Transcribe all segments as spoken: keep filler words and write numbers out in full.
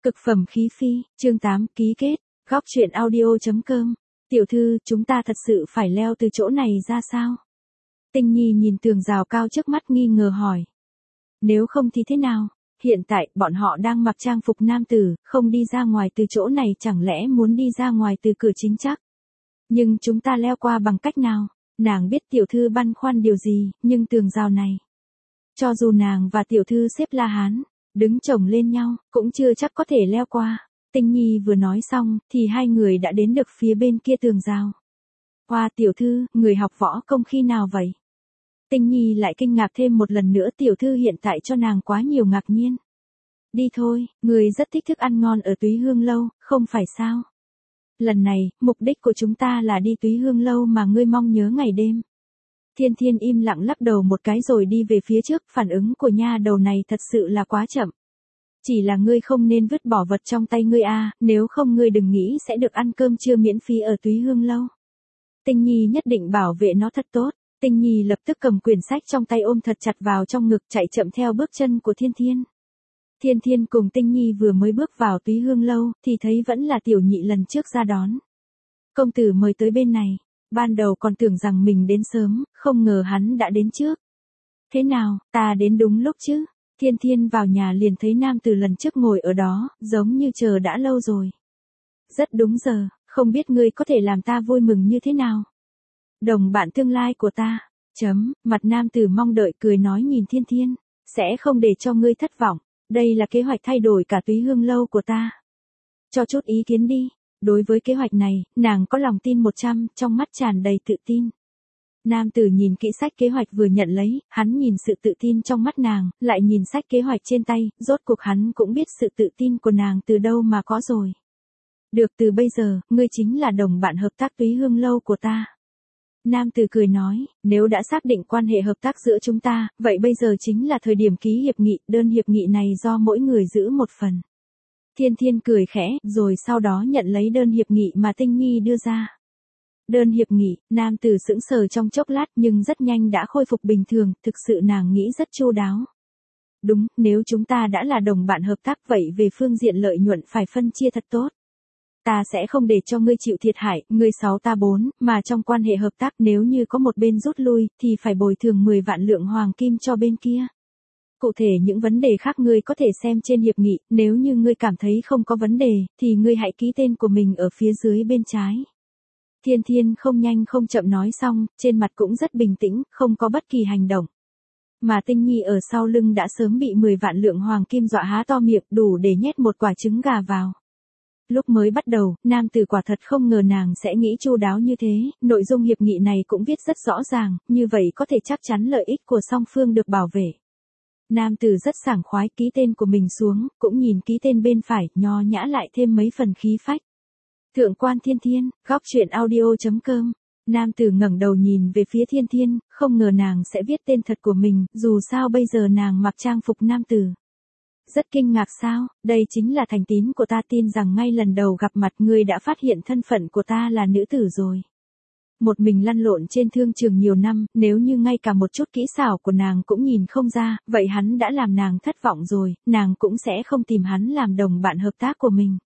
Cực phẩm khí phi, chương tám, ký kết, góc truyện audio.com. Tiểu thư, chúng ta thật sự phải leo từ chỗ này ra sao? Tinh Nhi nhìn tường rào cao trước mắt nghi ngờ hỏi. Nếu không thì thế nào? Hiện tại, bọn họ đang mặc trang phục nam tử, không đi ra ngoài từ chỗ này chẳng lẽ muốn đi ra ngoài từ cửa chính chắc? Nhưng chúng ta leo qua bằng cách nào? Nàng biết tiểu thư băn khoăn điều gì, nhưng tường rào này. Cho dù nàng và tiểu thư xếp La Hán, đứng chồng lên nhau, cũng chưa chắc có thể leo qua. Tinh Nhi vừa nói xong, thì hai người đã đến được phía bên kia tường rào. Hoa tiểu thư, người học võ công khi nào vậy? Tinh Nhi lại kinh ngạc thêm một lần nữa, tiểu thư hiện tại cho nàng quá nhiều ngạc nhiên. Đi thôi, người rất thích thức ăn ngon ở Túy Hương Lâu, không phải sao? Lần này, mục đích của chúng ta là đi Túy Hương Lâu mà ngươi mong nhớ ngày đêm. Thiên Thiên im lặng lắc đầu một cái rồi đi về phía trước, phản ứng của nha đầu này thật sự là quá chậm. Chỉ là ngươi không nên vứt bỏ vật trong tay ngươi a, nếu không ngươi đừng nghĩ sẽ được ăn cơm trưa miễn phí ở Túy Hương Lâu. Tinh Nhi nhất định bảo vệ nó thật tốt. Tinh Nhi lập tức cầm quyển sách trong tay ôm thật chặt vào trong ngực, chạy chậm theo bước chân của Thiên Thiên. Thiên Thiên cùng Tinh Nhi vừa mới bước vào Túy Hương Lâu, thì thấy vẫn là tiểu nhị lần trước ra đón. Công tử mời tới bên này. Ban đầu còn tưởng rằng mình đến sớm, không ngờ hắn đã đến trước. Thế nào, ta đến đúng lúc chứ? Thiên Thiên vào nhà liền thấy nam từ lần trước ngồi ở đó, giống như chờ đã lâu rồi. Rất đúng giờ, không biết ngươi có thể làm ta vui mừng như thế nào? Đồng bạn tương lai của ta. Chấm, mặt nam tử mong đợi cười nói nhìn Thiên Thiên. Sẽ không để cho ngươi thất vọng. Đây là kế hoạch thay đổi cả Túy Hương Lâu của ta. Cho chút ý kiến đi. Đối với kế hoạch này, nàng có lòng tin một trăm, trong mắt tràn đầy tự tin. Nam tử nhìn kỹ sách kế hoạch vừa nhận lấy, hắn nhìn sự tự tin trong mắt nàng, lại nhìn sách kế hoạch trên tay, rốt cuộc hắn cũng biết sự tự tin của nàng từ đâu mà có rồi. Được, từ bây giờ, ngươi chính là đồng bạn hợp tác Túy Hương Lâu của ta. Nam tử cười nói, nếu đã xác định quan hệ hợp tác giữa chúng ta, vậy bây giờ chính là thời điểm ký hiệp nghị, đơn hiệp nghị này do mỗi người giữ một phần. Thiên Thiên cười khẽ, rồi sau đó nhận lấy đơn hiệp nghị mà Tinh Nhi đưa ra. Đơn hiệp nghị, nam tử sững sờ trong chốc lát nhưng rất nhanh đã khôi phục bình thường, thực sự nàng nghĩ rất chu đáo. Đúng, nếu chúng ta đã là đồng bạn hợp tác vậy về phương diện lợi nhuận phải phân chia thật tốt. Ta sẽ không để cho ngươi chịu thiệt hại, ngươi sáu ta bốn, mà trong quan hệ hợp tác nếu như có một bên rút lui, thì phải bồi thường mười vạn lượng hoàng kim cho bên kia. Cụ thể những vấn đề khác ngươi có thể xem trên hiệp nghị, nếu như ngươi cảm thấy không có vấn đề, thì ngươi hãy ký tên của mình ở phía dưới bên trái. Thiên Thiên không nhanh không chậm nói xong, trên mặt cũng rất bình tĩnh, không có bất kỳ hành động. Mà Tinh Nhi ở sau lưng đã sớm bị mười vạn lượng hoàng kim dọa há to miệng, đủ để nhét một quả trứng gà vào. Lúc mới bắt đầu, nam tử quả thật không ngờ nàng sẽ nghĩ chu đáo như thế, nội dung hiệp nghị này cũng viết rất rõ ràng, như vậy có thể chắc chắn lợi ích của song phương được bảo vệ. Nam tử rất sảng khoái ký tên của mình xuống, cũng nhìn ký tên bên phải, nho nhã lại thêm mấy phần khí phách. Thượng quan Thiên Thiên, góc truyện audio.com. Nam tử ngẩng đầu nhìn về phía Thiên Thiên, không ngờ nàng sẽ viết tên thật của mình, dù sao bây giờ nàng mặc trang phục nam tử. Rất kinh ngạc sao, đây chính là thành tín của ta, tin rằng ngay lần đầu gặp mặt ngươi đã phát hiện thân phận của ta là nữ tử rồi. Một mình lăn lộn trên thương trường nhiều năm, nếu như ngay cả một chút kỹ xảo của nàng cũng nhìn không ra, vậy hắn đã làm nàng thất vọng rồi, nàng cũng sẽ không tìm hắn làm đồng bạn hợp tác của mình.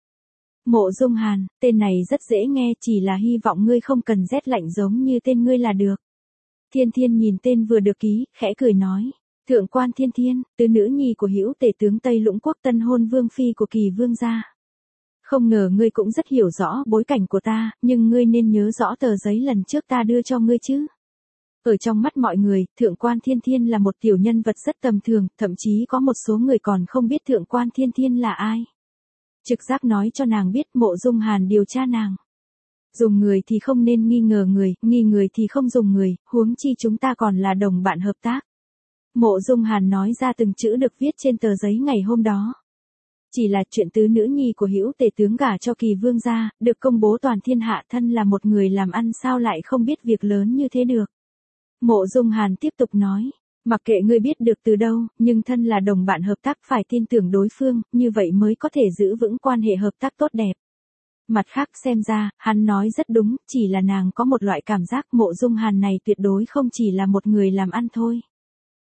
Mộ Dung Hàn, tên này rất dễ nghe, chỉ là hy vọng ngươi không cần rét lạnh giống như tên ngươi là được. Thiên Thiên nhìn tên vừa được ký, khẽ cười nói. Thượng quan Thiên Thiên, tứ nữ nhi của hữu tể tướng Tây Lũng Quốc tân hôn vương phi của Kỳ Vương gia. Không ngờ ngươi cũng rất hiểu rõ bối cảnh của ta, nhưng ngươi nên nhớ rõ tờ giấy lần trước ta đưa cho ngươi chứ. Ở trong mắt mọi người, Thượng quan Thiên Thiên là một tiểu nhân vật rất tầm thường, thậm chí có một số người còn không biết Thượng quan Thiên Thiên là ai. Trực giác nói cho nàng biết Mộ Dung Hàn điều tra nàng. Dùng người thì không nên nghi ngờ người, nghi người thì không dùng người, huống chi chúng ta còn là đồng bạn hợp tác. Mộ Dung Hàn nói ra từng chữ được viết trên tờ giấy ngày hôm đó. Chỉ là chuyện tứ nữ nhi của hữu tể tướng gả cho Kỳ Vương gia, được công bố toàn thiên hạ, thân là một người làm ăn sao lại không biết việc lớn như thế được. Mộ Dung Hàn tiếp tục nói, mặc kệ ngươi biết được từ đâu, nhưng thân là đồng bạn hợp tác phải tin tưởng đối phương, như vậy mới có thể giữ vững quan hệ hợp tác tốt đẹp. Mặt khác xem ra, hắn nói rất đúng, chỉ là nàng có một loại cảm giác Mộ Dung Hàn này tuyệt đối không chỉ là một người làm ăn thôi.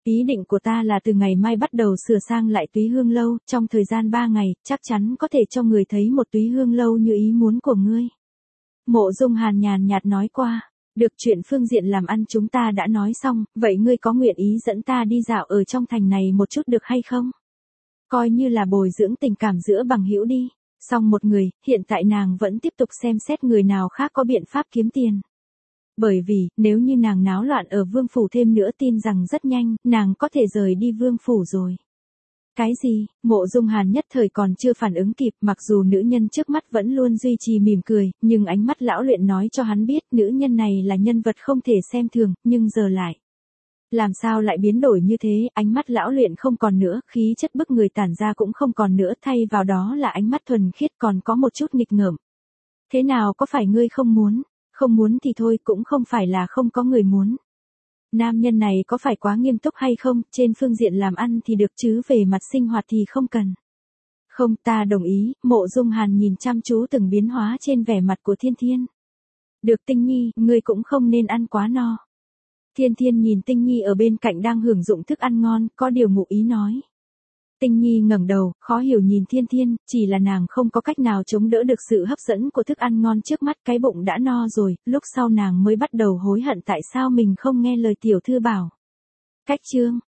Ý định của ta là từ ngày mai bắt đầu sửa sang lại túy hương lâu, trong thời gian ba ngày, chắc chắn có thể cho người thấy một túy hương lâu như ý muốn của ngươi. Mộ Dung Hàn nhàn nhạt nói qua, được, chuyện phương diện làm ăn chúng ta đã nói xong, vậy ngươi có nguyện ý dẫn ta đi dạo ở trong thành này một chút được hay không? Coi như là bồi dưỡng tình cảm giữa bằng hữu đi. Xong một người, hiện tại nàng vẫn tiếp tục xem xét người nào khác có biện pháp kiếm tiền. Bởi vì, nếu như nàng náo loạn ở vương phủ thêm nữa tin rằng rất nhanh, nàng có thể rời đi vương phủ rồi. Cái gì? Mộ Dung Hàn nhất thời còn chưa phản ứng kịp, mặc dù nữ nhân trước mắt vẫn luôn duy trì mỉm cười, nhưng ánh mắt lão luyện nói cho hắn biết nữ nhân này là nhân vật không thể xem thường, nhưng giờ lại. Làm sao lại biến đổi như thế, ánh mắt lão luyện không còn nữa, khí chất bức người tản ra cũng không còn nữa, thay vào đó là ánh mắt thuần khiết còn có một chút nghịch ngợm. Thế nào, có phải ngươi không muốn? Không muốn thì thôi, cũng không phải là không có người muốn. Nam nhân này có phải quá nghiêm túc hay không, trên phương diện làm ăn thì được chứ về mặt sinh hoạt thì không cần. Không, ta đồng ý. Mộ Dung Hàn nhìn chăm chú từng biến hóa trên vẻ mặt của Thiên Thiên. Được Tinh Nhi, ngươi cũng không nên ăn quá no. Thiên Thiên nhìn Tinh Nhi ở bên cạnh đang hưởng dụng thức ăn ngon, có điều ngụ ý nói. Tinh Nhi ngẩng đầu, khó hiểu nhìn Thiên Thiên, chỉ là nàng không có cách nào chống đỡ được sự hấp dẫn của thức ăn ngon trước mắt, cái bụng đã no rồi, lúc sau nàng mới bắt đầu hối hận tại sao mình không nghe lời tiểu thư bảo. Cách chương